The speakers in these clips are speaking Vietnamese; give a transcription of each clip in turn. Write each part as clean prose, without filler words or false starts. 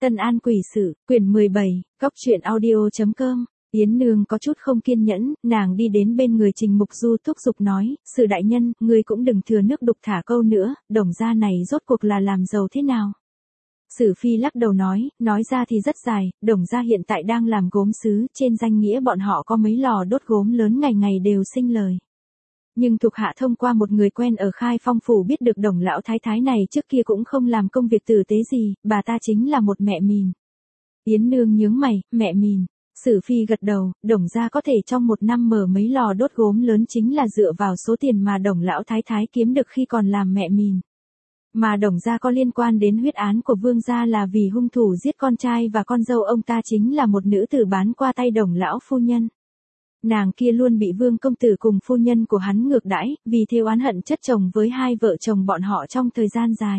Tân An Quỷ Sự, quyển 17, Góc truyện audio.com. Yến Nương có chút không kiên nhẫn, nàng đi đến bên người Trình Mục Du thúc giục nói, Sự đại nhân, ngươi cũng đừng thừa nước đục thả câu nữa, Đồng gia này rốt cuộc là làm giàu thế nào? Sử Phi lắc đầu nói ra thì rất dài, Đồng gia hiện tại đang làm gốm sứ, trên danh nghĩa bọn họ có mấy lò đốt gốm lớn ngày ngày đều sinh lời. Nhưng thuộc hạ thông qua một người quen ở Khai Phong phủ biết được Đồng lão thái thái này trước kia cũng không làm công việc tử tế gì, bà ta chính là một mẹ mìn. Yến Nương nhướng mày, mẹ mìn. Sử Phi gật đầu, Đồng gia có thể trong một năm mở mấy lò đốt gốm lớn chính là dựa vào số tiền mà Đồng lão thái thái kiếm được khi còn làm mẹ mìn. Mà Đồng gia có liên quan đến huyết án của Vương gia là vì hung thủ giết con trai và con dâu ông ta chính là một nữ tử bán qua tay Đồng lão phu nhân. Nàng kia luôn bị Vương công tử cùng phu nhân của hắn ngược đãi, vì thế oán hận chất chồng với hai vợ chồng bọn họ trong thời gian dài.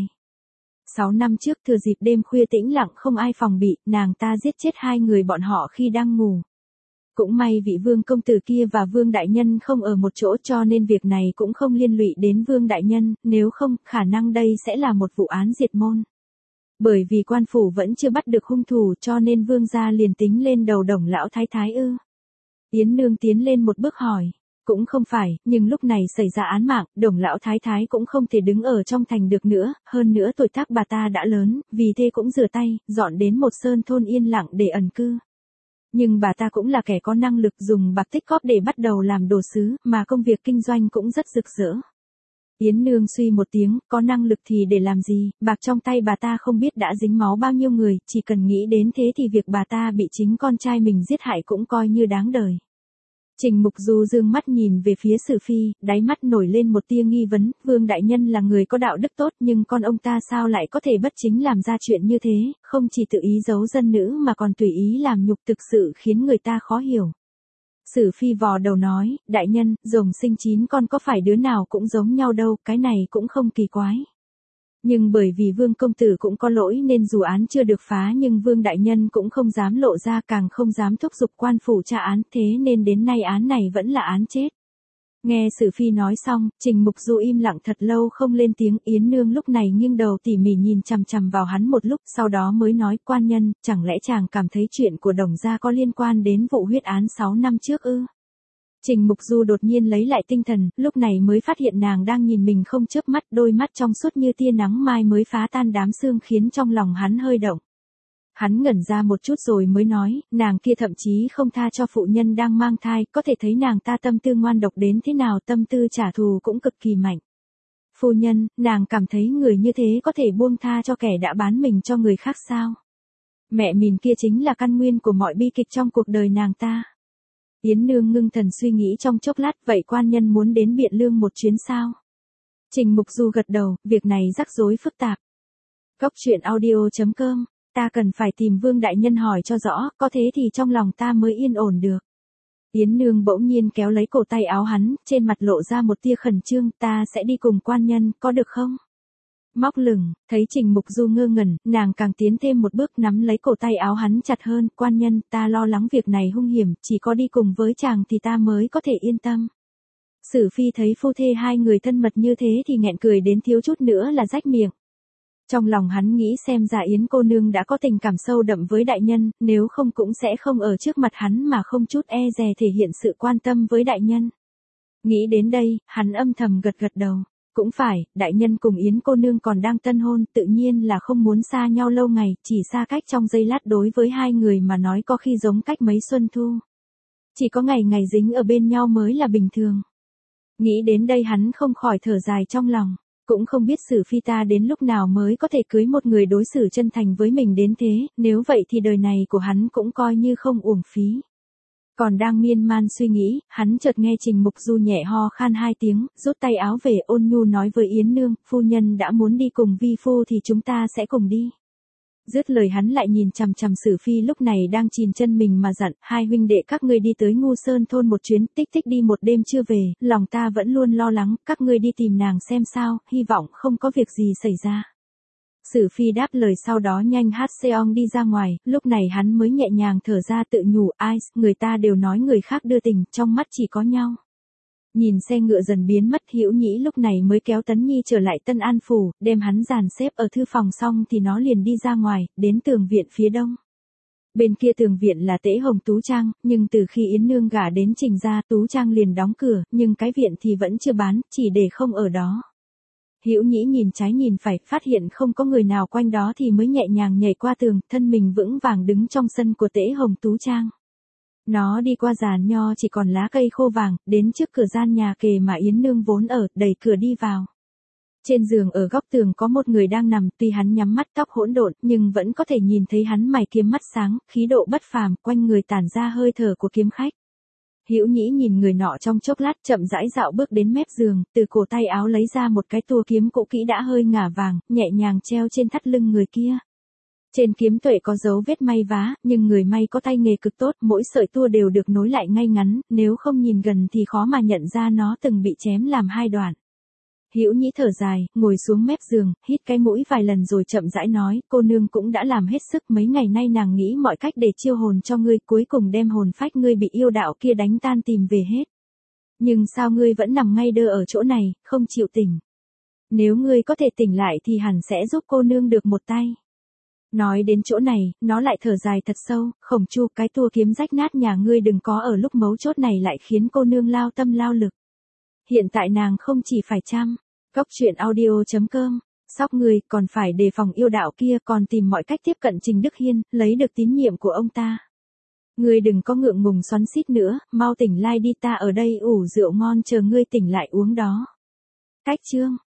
6 năm trước thừa dịp đêm khuya tĩnh lặng không ai phòng bị, nàng ta giết chết hai người bọn họ khi đang ngủ. Cũng may vị Vương công tử kia và Vương đại nhân không ở một chỗ cho nên việc này cũng không liên lụy đến Vương đại nhân, nếu không, khả năng đây sẽ là một vụ án diệt môn. Bởi vì quan phủ vẫn chưa bắt được hung thủ cho nên Vương gia liền tính lên đầu Đồng lão thái thái ư. Yến Nương tiến lên một bước hỏi. Cũng không phải, nhưng lúc này xảy ra án mạng, Đồng lão thái thái cũng không thể đứng ở trong thành được nữa, hơn nữa tuổi tác bà ta đã lớn, vì thế cũng rửa tay, dọn đến một sơn thôn yên lặng để ẩn cư. Nhưng bà ta cũng là kẻ có năng lực dùng bạc tích cóp để bắt đầu làm đồ sứ, mà công việc kinh doanh cũng rất rực rỡ. Yến Nương suy một tiếng, có năng lực thì để làm gì, bạc trong tay bà ta không biết đã dính máu bao nhiêu người, chỉ cần nghĩ đến thế thì việc bà ta bị chính con trai mình giết hại cũng coi như đáng đời. Trình Mục Du dương mắt nhìn về phía Sử Phi, đáy mắt nổi lên một tia nghi vấn, Vương đại nhân là người có đạo đức tốt nhưng con ông ta sao lại có thể bất chính làm ra chuyện như thế, không chỉ tự ý giấu dân nữ mà còn tùy ý làm nhục thực sự khiến người ta khó hiểu. Sử Phi vò đầu nói, đại nhân, rồng sinh 9 con có phải đứa nào cũng giống nhau đâu, cái này cũng không kỳ quái. Nhưng bởi vì Vương công tử cũng có lỗi nên dù án chưa được phá nhưng Vương đại nhân cũng không dám lộ ra càng không dám thúc giục quan phủ tra án thế nên đến nay án này vẫn là án chết. Nghe Sử Phi nói xong, Trình Mục Du im lặng thật lâu không lên tiếng. Yến Nương lúc này nghiêng đầu tỉ mỉ nhìn chằm chằm vào hắn một lúc sau đó mới nói quan nhân, chẳng lẽ chàng cảm thấy chuyện của Đồng gia có liên quan đến vụ huyết án 6 năm trước ư? Trình Mục Du đột nhiên lấy lại tinh thần, lúc này mới phát hiện nàng đang nhìn mình không chớp mắt, đôi mắt trong suốt như tia nắng mai mới phá tan đám sương khiến trong lòng hắn hơi động. Hắn ngẩn ra một chút rồi mới nói, nàng kia thậm chí không tha cho phụ nhân đang mang thai, có thể thấy nàng ta tâm tư ngoan độc đến thế nào, tâm tư trả thù cũng cực kỳ mạnh. Phu nhân, nàng cảm thấy người như thế có thể buông tha cho kẻ đã bán mình cho người khác sao? Mẹ mình kia chính là căn nguyên của mọi bi kịch trong cuộc đời nàng ta. Yến Nương ngưng thần suy nghĩ trong chốc lát, vậy quan nhân muốn đến Biện Lương một chuyến sao? Trình Mục Du gật đầu, việc này rắc rối phức tạp. Góc truyện audio.com, ta cần phải tìm Vương đại nhân hỏi cho rõ, có thế thì trong lòng ta mới yên ổn được. Yến Nương bỗng nhiên kéo lấy cổ tay áo hắn, trên mặt lộ ra một tia khẩn trương, ta sẽ đi cùng quan nhân, có được không? Móc lửng, thấy Trình Mục Du ngơ ngẩn, nàng càng tiến thêm một bước nắm lấy cổ tay áo hắn chặt hơn, quan nhân, ta lo lắng việc này hung hiểm, chỉ có đi cùng với chàng thì ta mới có thể yên tâm. Sử Phi thấy phu thê hai người thân mật như thế thì nghẹn cười đến thiếu chút nữa là rách miệng. Trong lòng hắn nghĩ xem ra Yến cô nương đã có tình cảm sâu đậm với đại nhân, nếu không cũng sẽ không ở trước mặt hắn mà không chút e dè thể hiện sự quan tâm với đại nhân. Nghĩ đến đây, hắn âm thầm gật gật đầu. Cũng phải, đại nhân cùng Yến cô nương còn đang tân hôn, tự nhiên là không muốn xa nhau lâu ngày, chỉ xa cách trong giây lát đối với hai người mà nói có khi giống cách mấy xuân thu. Chỉ có ngày ngày dính ở bên nhau mới là bình thường. Nghĩ đến đây hắn không khỏi thở dài trong lòng, cũng không biết Sử Phi ta đến lúc nào mới có thể cưới một người đối xử chân thành với mình đến thế, nếu vậy thì đời này của hắn cũng coi như không uổng phí. Còn đang miên man suy nghĩ, hắn chợt nghe Trình Mục Du nhẹ ho khan 2 tiếng, rút tay áo về ôn nhu nói với Yến Nương, phu nhân đã muốn đi cùng vi phu thì chúng ta sẽ cùng đi. Dứt lời hắn lại nhìn chằm chằm Sử Phi lúc này đang chìm chân mình mà dặn, hai huynh đệ các ngươi đi tới Ngu Sơn thôn một chuyến, tích tích đi một đêm chưa về, lòng ta vẫn luôn lo lắng, các ngươi đi tìm nàng xem sao, hy vọng không có việc gì xảy ra. Sử Phi đáp lời sau đó nhanh hát seong đi ra ngoài, lúc này hắn mới nhẹ nhàng thở ra tự nhủ, ai, người ta đều nói người khác đưa tình, trong mắt chỉ có nhau. Nhìn xe ngựa dần biến mất, Hữu Nhĩ lúc này mới kéo Tấn Nhi trở lại Tân An phủ, đem hắn dàn xếp ở thư phòng xong thì nó liền đi ra ngoài, đến tường viện phía đông. Bên kia tường viện là Tễ Hồng Tú Trang, nhưng từ khi Yến Nương gả đến Trình gia, Tú Trang liền đóng cửa, nhưng cái viện thì vẫn chưa bán, chỉ để không ở đó. Hữu Nhĩ nhìn trái nhìn phải, phát hiện không có người nào quanh đó thì mới nhẹ nhàng nhảy qua tường, thân mình vững vàng đứng trong sân của Tễ Hồng Tú Trang. Nó đi qua giàn nho chỉ còn lá cây khô vàng, đến trước cửa gian nhà kề mà Yến Nương vốn ở, đẩy cửa đi vào. Trên giường ở góc tường có một người đang nằm, tuy hắn nhắm mắt tóc hỗn độn, nhưng vẫn có thể nhìn thấy hắn mày kiếm mắt sáng, khí độ bất phàm, quanh người tản ra hơi thở của kiếm khách. Hữu Nhĩ nhìn người nọ trong chốc lát, chậm rãi dạo bước đến mép giường, từ cổ tay áo lấy ra một cái tua kiếm cũ kỹ đã hơi ngả vàng, nhẹ nhàng treo trên thắt lưng người kia. Trên kiếm tuệ có dấu vết may vá, nhưng người may có tay nghề cực tốt, mỗi sợi tua đều được nối lại ngay ngắn, nếu không nhìn gần thì khó mà nhận ra nó từng bị chém làm hai đoạn. Hữu Nhĩ thở dài, ngồi xuống mép giường, hít cái mũi vài lần rồi chậm rãi nói, cô nương cũng đã làm hết sức, mấy ngày nay nàng nghĩ mọi cách để chiêu hồn cho ngươi, cuối cùng đem hồn phách ngươi bị yêu đạo kia đánh tan tìm về hết. Nhưng sao ngươi vẫn nằm ngay đơ ở chỗ này, không chịu tỉnh? Nếu ngươi có thể tỉnh lại thì hẳn sẽ giúp cô nương được một tay. Nói đến chỗ này, nó lại thở dài thật sâu, Khổng Chu, cái tua kiếm rách nát nhà ngươi đừng có ở lúc mấu chốt này lại khiến cô nương lao tâm lao lực. Hiện tại nàng không chỉ phải chăm Cóc truyện audio.com, sóc người, còn phải đề phòng yêu đạo kia, còn tìm mọi cách tiếp cận Trình Đức Hiên, lấy được tín nhiệm của ông ta. Ngươi đừng có ngượng ngùng xoắn xít nữa, mau tỉnh lai đi, ta ở đây ủ rượu ngon chờ ngươi tỉnh lại uống đó. Cách chương